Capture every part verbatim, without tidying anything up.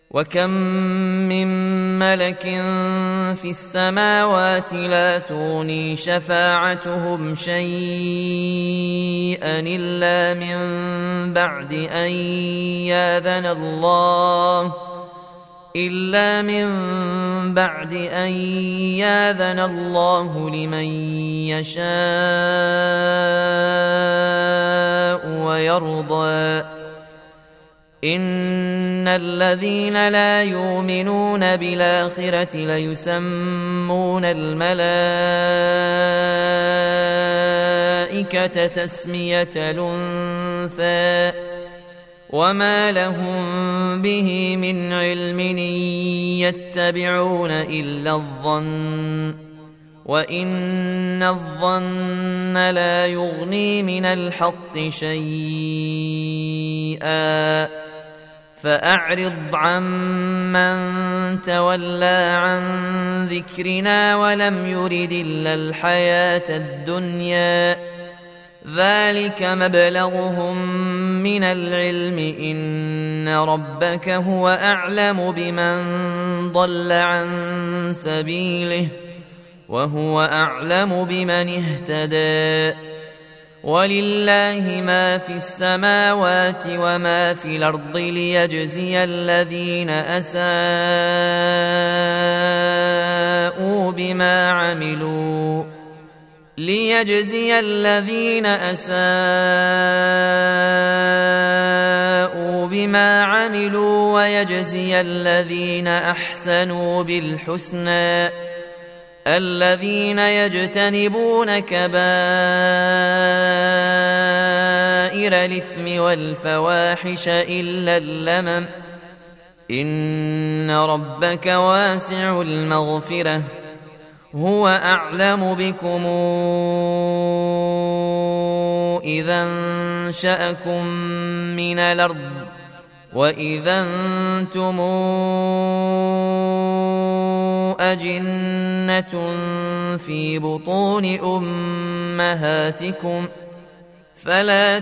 وكم من ملك في السماوات لا تغني شفاعتهم شيئا إلا من بعد أن يأذن الله إلا من بعد أن يأذن الله لمن يشاء ويرضى إن الذين لا يؤمنون بالآخرة ليسمون الملائكة تسمية الأنثى وما لهم به من علم يتبعون إلا الظن وإن الظن لا يغني من الحق شيئا فأعرض عمن تولى عن ذكرنا ولم يرد إلا الحياة الدنيا ذلك مبلغهم من العلم إن ربك هو أعلم بمن ضل عن سبيله وهو أعلم بمن اهتدى ولله ما في السماوات وما في الأرض ليجزي الذين أساءوا بما عملوا ليجزي الذين أساءوا بما عملوا ويجزي الذين أحسنوا بالحسنى الذين يجتنبون كبائر الإثم والفواحش إلا اللمم إن ربك واسع المغفرة هو أعلم بكم إذا انشأكم من الأرض وإذا أنتم أجنة في بطون أمهاتكم فلا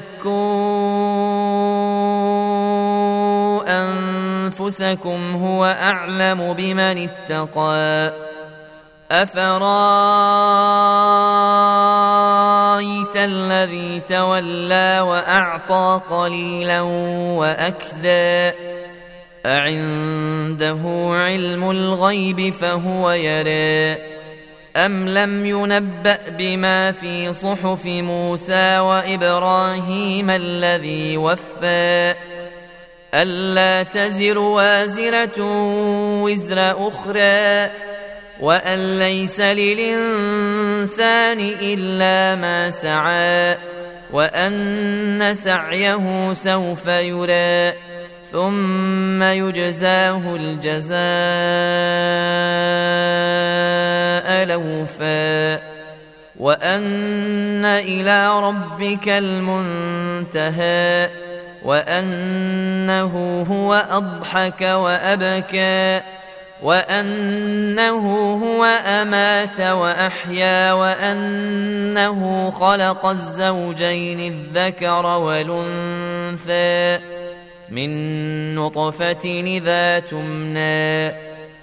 تزكوا أنفسكم هو أعلم بمن اتقى أفرايت الذي تولى وأعطى قليلا وأكدى أعنده علم الغيب فهو يرى أم لم ينبأ بما في صحف موسى وإبراهيم الذي وفى ألا تزر وازرة وزر أخرى وأن ليس للإنسان إلا ما سعى وأن سعيه سوف يرى ثم يجزاه الجزاء الأوفى وأن إلى ربك المنتهى وأنه هو أضحك وأبكى وأنه هو أمات وأحيا وأنه خلق الزوجين الذكر والأنثى من نطفة إذا تمنى